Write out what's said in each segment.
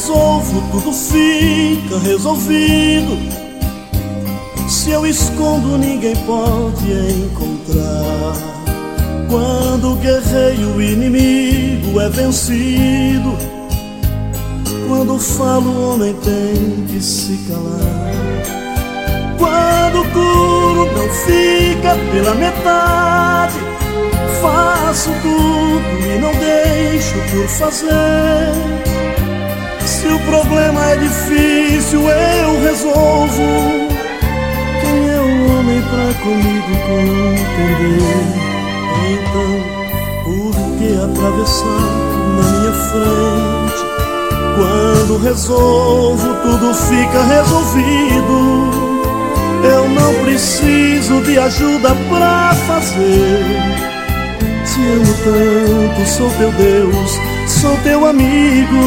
resolvo, tudo fica resolvido. Se eu escondo, ninguém pode encontrar. Quando guerreio, o inimigo é vencido. Quando falo, o homem tem que se calar. Quando curo, não fica pela metade. Faço tudo e não deixo por fazer. Se o problema é difícil, eu resolvo. Quem é o homem pra comigo contender? Então, por que atravessar na minha frente? Quando resolvo, tudo fica resolvido. Eu não preciso de ajuda pra fazer. Te amo tanto, sou teu Deus, sou teu amigo.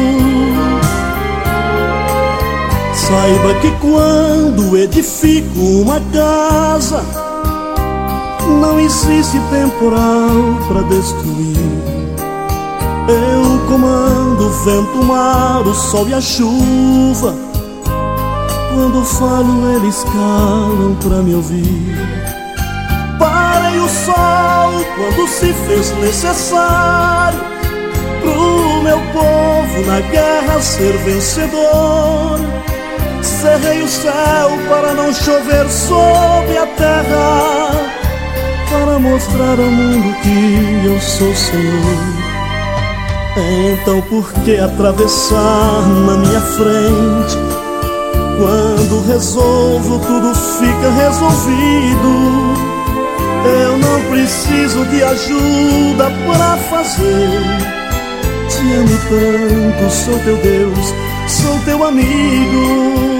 Saiba que quando edifico uma casa, não existe temporal pra destruir. Eu comando o vento, o mar, o sol e a chuva. Quando falo, eles calam pra me ouvir. Parei o sol quando se fez necessário pro meu povo na guerra ser vencedor. Cerrei o céu para não chover sobre a terra, para mostrar ao mundo que eu sou Senhor. Então por que atravessar na minha frente? Quando resolvo, tudo fica resolvido. Eu não preciso de ajuda pra fazer. Te amo tanto, sou teu Deus, sou teu amigo.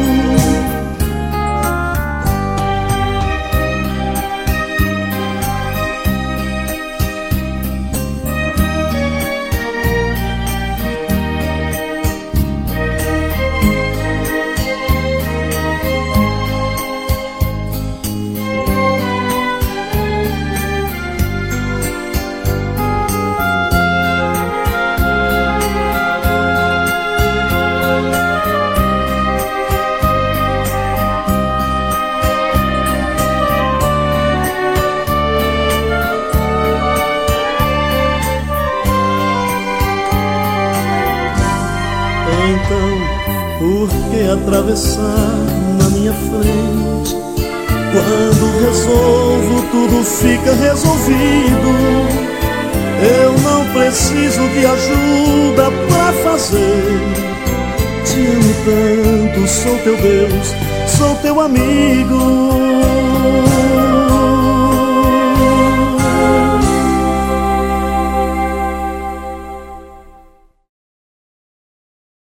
Então, por que atravessar na minha frente? Quando resolvo, tudo fica resolvido. Eu não preciso de ajuda pra fazer. Te amo tanto, sou teu Deus, sou teu amigo.